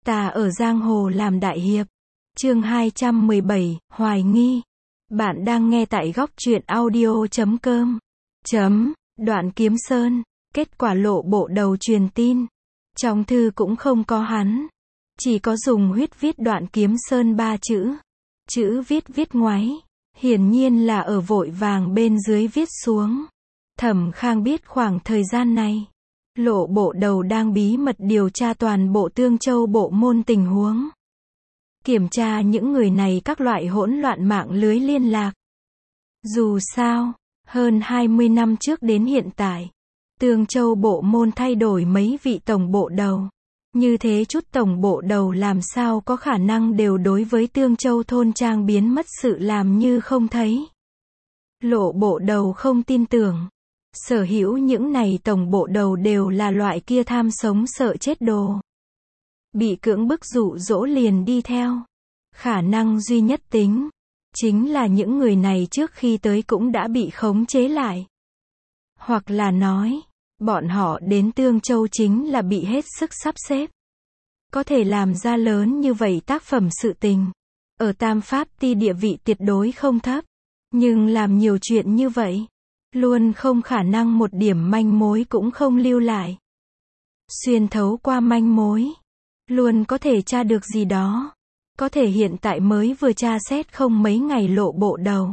Ta ở giang hồ làm đại hiệp. Chương 217, Hoài nghi. Bạn đang nghe tại góc truyện audio.com. Đoạn Kiếm Sơn. Kết quả lộ bộ đầu truyền tin. Trong thư cũng không có hắn. Chỉ có dùng huyết viết Đoạn Kiếm Sơn 3 chữ. Chữ viết ngoáy. Hiển nhiên là ở vội vàng bên dưới viết xuống. Thẩm Khang biết khoảng thời gian này, lộ bộ đầu đang bí mật điều tra toàn bộ Tương Châu bộ môn tình huống. Kiểm tra những người này các loại hỗn loạn mạng lưới liên lạc. Dù sao, hơn 20 năm trước đến hiện tại, Tương Châu bộ môn thay đổi mấy vị tổng bộ đầu. Như thế chút tổng bộ đầu làm sao có khả năng đều đối với Tương Châu thôn trang biến mất sự làm như không thấy. Lộ bộ đầu không tin tưởng. Sở hữu những này tổng bộ đầu đều là loại kia tham sống sợ chết đồ. Bị cưỡng bức dụ dỗ liền đi theo. Khả năng duy nhất chính là những người này trước khi tới cũng đã bị khống chế lại. Hoặc là nói, bọn họ đến Tương Châu chính là bị hết sức sắp xếp. Có thể làm ra lớn như vậy tác phẩm sự tình. Ở Tam Pháp Ti địa vị tuyệt đối không thấp. Nhưng làm nhiều chuyện như vậy, luôn không khả năng một điểm manh mối cũng không lưu lại. Xuyên thấu qua manh mối, luôn có thể tra được gì đó. Có thể hiện tại mới vừa tra xét không mấy ngày lộ bộ đầu.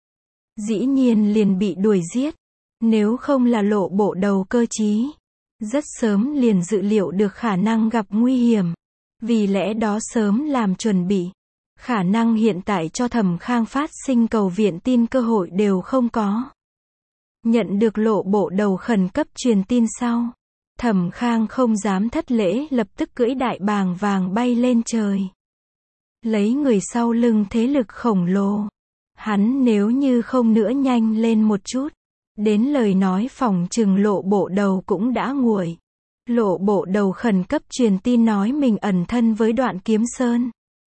Dĩ nhiên liền bị đuổi giết. Nếu không là lộ bộ đầu cơ trí, rất sớm liền dự liệu được khả năng gặp nguy hiểm. Vì lẽ đó sớm làm chuẩn bị. Khả năng hiện tại cho Thẩm Khang phát sinh cầu viện tin cơ hội đều không có. Nhận được lộ bộ đầu khẩn cấp truyền tin sau, Thẩm Khang không dám thất lễ, lập tức cưỡi đại bàng vàng bay lên trời. Lấy người sau lưng thế lực khổng lồ, hắn nếu như không nữa nhanh lên một chút, đến lời nói phỏng chừng lộ bộ đầu cũng đã nguội. Lộ bộ đầu khẩn cấp truyền tin nói mình ẩn thân với Đoạn Kiếm Sơn.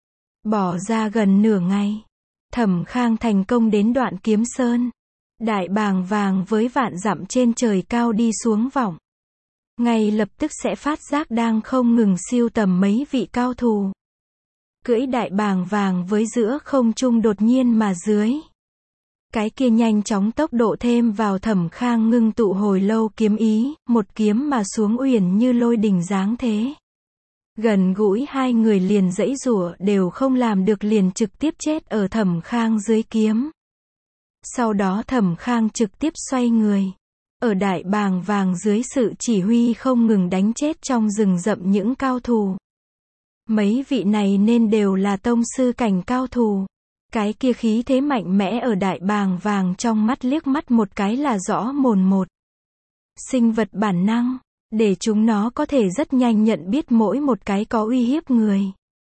Bỏ ra gần nửa ngày, Thẩm Khang thành công đến Đoạn Kiếm Sơn. Đại bàng vàng với vạn dặm trên trời cao đi xuống vọng. Ngay lập tức sẽ phát giác đang không ngừng siêu tầm mấy vị cao thủ. Cưỡi đại bàng vàng với giữa không trung đột nhiên mà dưới. Cái kia nhanh chóng tốc độ thêm vào Thẩm Khang ngưng tụ hồi lâu kiếm ý, một kiếm mà xuống uyển như lôi đình dáng thế. Gần gũi hai người liền giãy giụa đều không làm được liền trực tiếp chết ở Thẩm Khang dưới kiếm. Sau đó Thẩm Khang trực tiếp xoay người. Ở đại bàng vàng dưới sự chỉ huy không ngừng đánh chết trong rừng rậm những cao thủ. Mấy vị này nên đều là tông sư cảnh cao thủ. Cái kia khí thế mạnh mẽ ở đại bàng vàng trong mắt liếc mắt một cái là rõ mồn một. Sinh vật bản năng, để chúng nó có thể rất nhanh nhận biết mỗi một cái có uy hiếp người.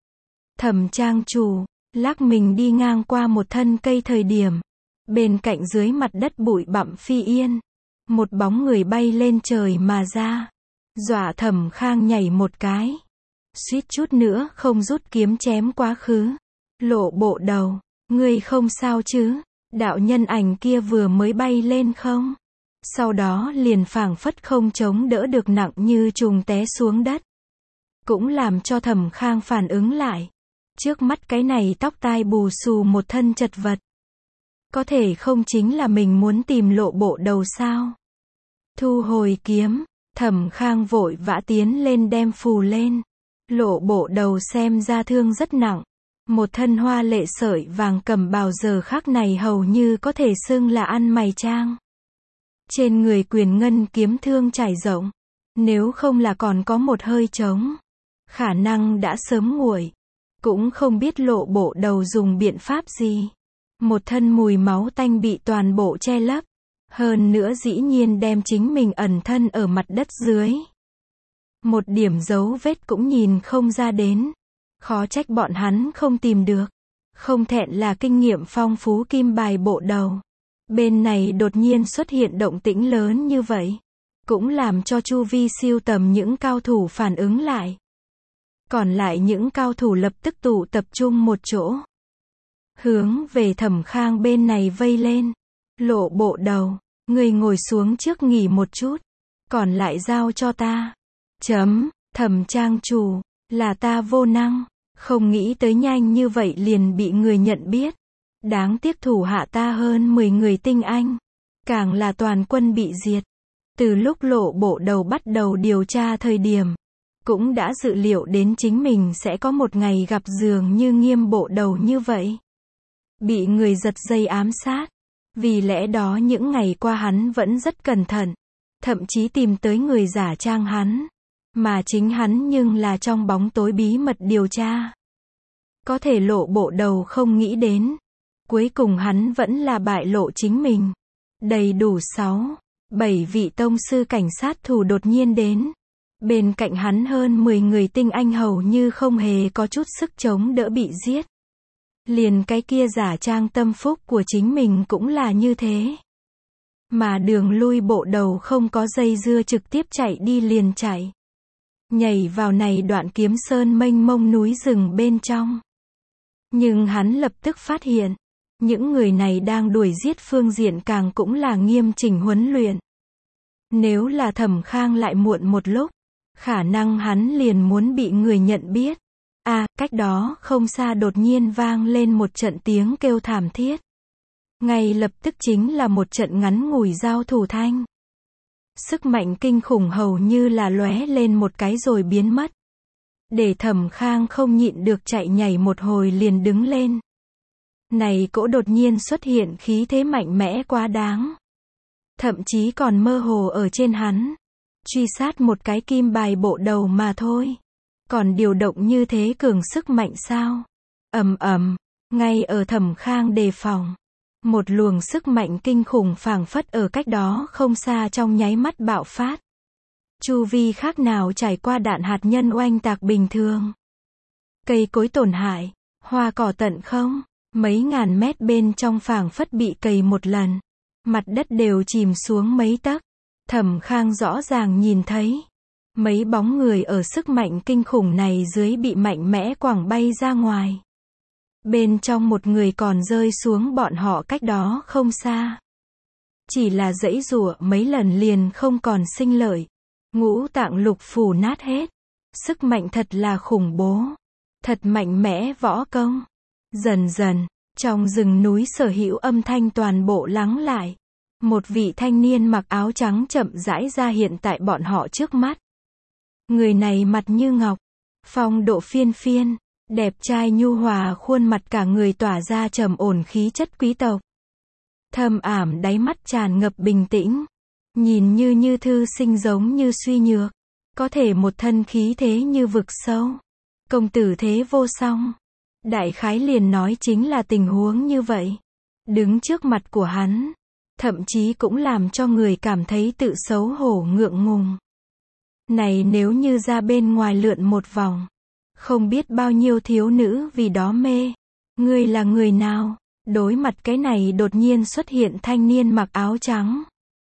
Thẩm trang chủ, lắc mình đi ngang qua một thân cây thời điểm. Bên cạnh dưới mặt đất bụi bặm phi yên. Một bóng người bay lên trời mà ra. Dọa Thẩm Khang nhảy một cái. Suýt chút nữa không rút kiếm chém quá khứ. Lộ bộ đầu, ngươi không sao chứ? Đạo nhân ảnh kia vừa mới bay lên không? Sau đó liền phảng phất không chống đỡ được nặng như trùng té xuống đất. Cũng làm cho Thẩm Khang phản ứng lại. Trước mắt cái này tóc tai bù xù một thân chật vật. Có thể không chính là mình muốn tìm lộ bộ đầu sao? Thu hồi kiếm, Thẩm Khang vội vã tiến lên đem phù lên. Lộ bộ đầu xem ra thương rất nặng. Một thân hoa lệ sợi vàng cẩm bào giờ khắc này hầu như có thể xưng là ăn mày trang. Trên người quyền ngân kiếm thương trải rộng. Nếu không là còn có một hơi trống, khả năng đã sớm nguội. Cũng không biết lộ bộ đầu dùng biện pháp gì. Một thân mùi máu tanh bị toàn bộ che lấp. Hơn nữa dĩ nhiên đem chính mình ẩn thân ở mặt đất dưới. Một điểm dấu vết cũng nhìn không ra đến. Khó trách bọn hắn không tìm được. Không thẹn là kinh nghiệm phong phú kim bài bộ đầu. Bên này đột nhiên xuất hiện động tĩnh lớn như vậy. Cũng làm cho chu vi siêu tầm những cao thủ phản ứng lại. Còn lại những cao thủ lập tức tụ tập trung một chỗ. Hướng về Thẩm Khang bên này vây lên. Lộ bộ đầu, người ngồi xuống trước nghỉ một chút. Còn lại giao cho ta. Thẩm trang chủ, Là ta vô năng, không nghĩ tới nhanh như vậy liền bị người nhận biết. Đáng tiếc thủ hạ ta hơn 10 người tinh anh, càng là toàn quân bị diệt. Từ lúc Lộ Bộ Đầu bắt đầu điều tra thời điểm, cũng đã dự liệu đến chính mình sẽ có một ngày gặp dường như Nghiêm Bộ Đầu như vậy. Bị người giật dây ám sát. Vì lẽ đó những ngày qua hắn vẫn rất cẩn thận, thậm chí tìm tới người giả trang hắn, mà chính hắn nhưng là trong bóng tối bí mật điều tra. Có thể Lộ Bộ Đầu không nghĩ đến, cuối cùng hắn vẫn là bại lộ chính mình. Đầy đủ 6-7 vị tông sư cảnh sát thủ đột nhiên đến. Bên cạnh hắn hơn 10 người tinh anh hầu như không hề có chút sức chống đỡ bị giết. Liền cái kia giả trang tâm phúc của chính mình cũng là như thế. Mà đường lui Bộ Đầu không có dây dưa, trực tiếp chạy đi liền chạy. Nhảy vào này đoạn Kiếm Sơn mênh mông núi rừng bên trong. Nhưng hắn lập tức phát hiện, những người này đang đuổi giết phương diện càng cũng là nghiêm chỉnh huấn luyện. Nếu là Thẩm Khang lại muộn một lúc, khả năng hắn liền muốn bị người nhận biết. Cách đó không xa đột nhiên vang lên một trận tiếng kêu thảm thiết. Ngay lập tức chính là một trận ngắn ngủi giao thủ thanh. Sức mạnh kinh khủng hầu như là lóe lên một cái rồi biến mất. Để Thẩm Khang không nhịn được chạy nhảy một hồi liền đứng lên. Này cỗ đột nhiên xuất hiện khí thế mạnh mẽ quá đáng. Thậm chí còn mơ hồ ở trên hắn. Truy sát một cái Kim Bài Bộ Đầu mà thôi. Còn điều động như thế cường sức mạnh sao? Ầm ầm, ngay ở Thẩm Khang đề phòng. Một luồng sức mạnh kinh khủng phảng phất ở cách đó không xa trong nháy mắt bạo phát. Chu vi khác nào trải qua đạn hạt nhân oanh tạc bình thường. Cây cối tổn hại, hoa cỏ tận không, mấy ngàn mét bên trong phảng phất bị cày một lần. Mặt đất đều chìm xuống mấy tấc. Thẩm Khang rõ ràng nhìn thấy. Mấy bóng người ở sức mạnh kinh khủng này dưới bị mạnh mẽ quẳng bay ra ngoài. Bên trong một người còn rơi xuống bọn họ cách đó không xa. Chỉ là giãy giụa mấy lần liền không còn sinh lợi. Ngũ tạng lục phủ nát hết. Sức mạnh thật là khủng bố. Thật mạnh mẽ võ công. Dần dần, trong rừng núi sở hữu âm thanh toàn bộ lắng lại. Một vị thanh niên mặc áo trắng chậm rãi ra hiện tại bọn họ trước mắt. Người này mặt như ngọc, phong độ phiên phiên, đẹp trai nhu hòa, khuôn mặt cả người tỏa ra trầm ổn khí chất quý tộc. Thâm ảm đáy mắt tràn ngập bình tĩnh, nhìn như thư sinh giống như suy nhược, có thể một thân khí thế như vực sâu. Công tử thế vô song. Đại khái liền nói chính là tình huống như vậy. Đứng trước mặt của hắn, thậm chí cũng làm cho người cảm thấy tự xấu hổ ngượng ngùng. Này nếu như ra bên ngoài lượn một vòng, không biết bao nhiêu thiếu nữ vì đó mê. Ngươi là người nào? Đối mặt cái này đột nhiên xuất hiện thanh niên mặc áo trắng.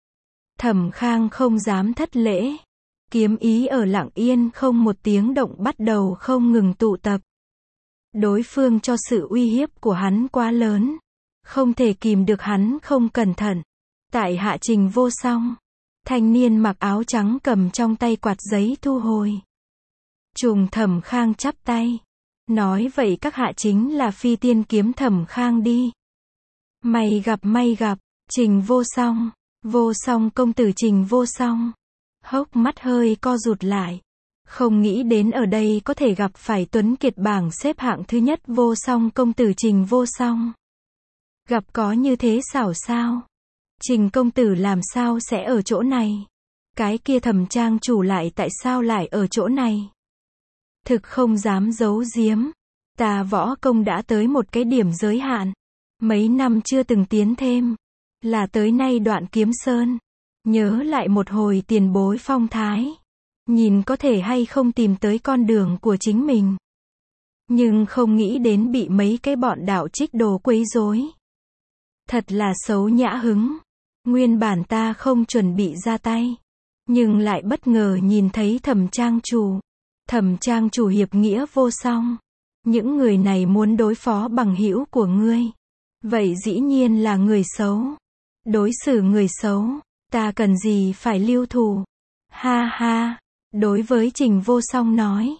Thẩm Khang không dám thất lễ. Kiếm ý ở lặng yên không một tiếng động bắt đầu không ngừng tụ tập. Đối phương cho sự uy hiếp của hắn quá lớn. Không thể kìm được hắn không cẩn thận. Tại hạ Trình Vô Song. Thanh niên mặc áo trắng cầm trong tay quạt giấy thu hồi. Trùng Thẩm Khang chắp tay. Nói vậy các hạ chính là Phi Tiên Kiếm Thẩm Khang đi. May gặp, Trình Vô Song. Vô Song công tử Trình Vô Song. Hốc mắt hơi co rụt lại. Không nghĩ đến ở đây có thể gặp phải tuấn kiệt bảng xếp hạng thứ nhất Vô Song công tử Trình Vô Song. Gặp có như thế xảo sao? Trình công tử làm sao sẽ ở chỗ này? Cái kia Thẩm trang chủ lại tại sao lại ở chỗ này? Thực không dám giấu giếm. Ta võ công đã tới một cái điểm giới hạn. Mấy năm chưa từng tiến thêm. Là tới nay đoạn Kiếm Sơn. Nhớ lại một hồi tiền bối phong thái. Nhìn có thể hay không tìm tới con đường của chính mình. Nhưng không nghĩ đến bị mấy cái bọn đạo trích đồ quấy rối. Thật là xấu nhã hứng. Nguyên bản ta không chuẩn bị ra tay. Nhưng lại bất ngờ nhìn thấy Thẩm trang chủ. Thẩm trang chủ hiệp nghĩa vô song. Những người này muốn đối phó bằng hữu của ngươi. Vậy dĩ nhiên là người xấu. Đối xử người xấu, ta cần gì phải lưu thù. Ha ha, đối với Trình Vô Song nói.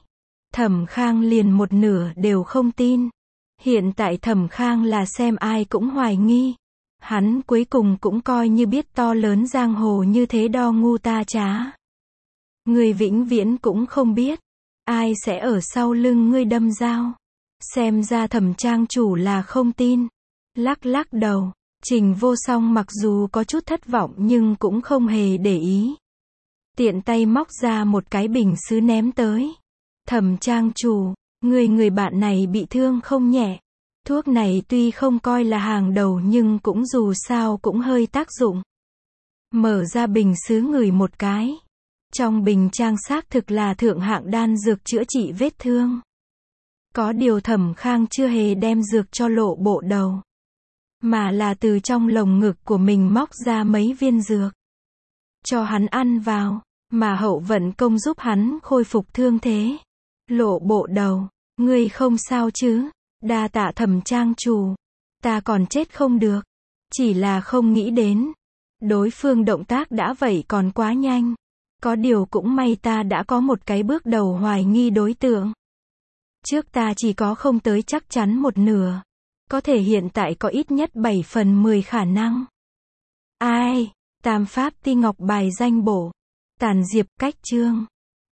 Thẩm Khang liền một nửa đều không tin. Hiện tại Thẩm Khang là xem ai cũng hoài nghi. Hắn cuối cùng cũng coi như biết to lớn giang hồ như thế đo ngu ta trá. Ngươi vĩnh viễn cũng không biết, ai sẽ ở sau lưng ngươi đâm dao. Xem ra Thẩm trang chủ là không tin. Lắc lắc đầu, Trình Vô Song mặc dù có chút thất vọng nhưng cũng không hề để ý. Tiện tay móc ra một cái bình sứ ném tới. Thẩm trang chủ, người bạn này bị thương không nhẹ. Thuốc này tuy không coi là hàng đầu nhưng cũng dù sao cũng hơi tác dụng. Mở ra bình sứ ngửi một cái. Trong bình trang xác thực là thượng hạng đan dược chữa trị vết thương. Có điều Thẩm Khang chưa hề đem dược cho Lộ Bộ Đầu, mà là từ trong lồng ngực của mình móc ra mấy viên dược. Cho hắn ăn vào, mà Hậu Vận Công giúp hắn khôi phục thương thế. Lộ Bộ Đầu, ngươi không sao chứ? Đa tạ Thẩm trang chủ. Ta còn chết không được. Chỉ là không nghĩ đến. Đối phương động tác đã vậy còn quá nhanh. Có điều cũng may ta đã có một cái bước đầu hoài nghi đối tượng. Trước ta chỉ có không tới chắc chắn một nửa. Có thể hiện tại có ít nhất 7/10 khả năng. Ai? Tam Pháp Ti Ngọc bài danh bổ. Tản Diệp cách chương.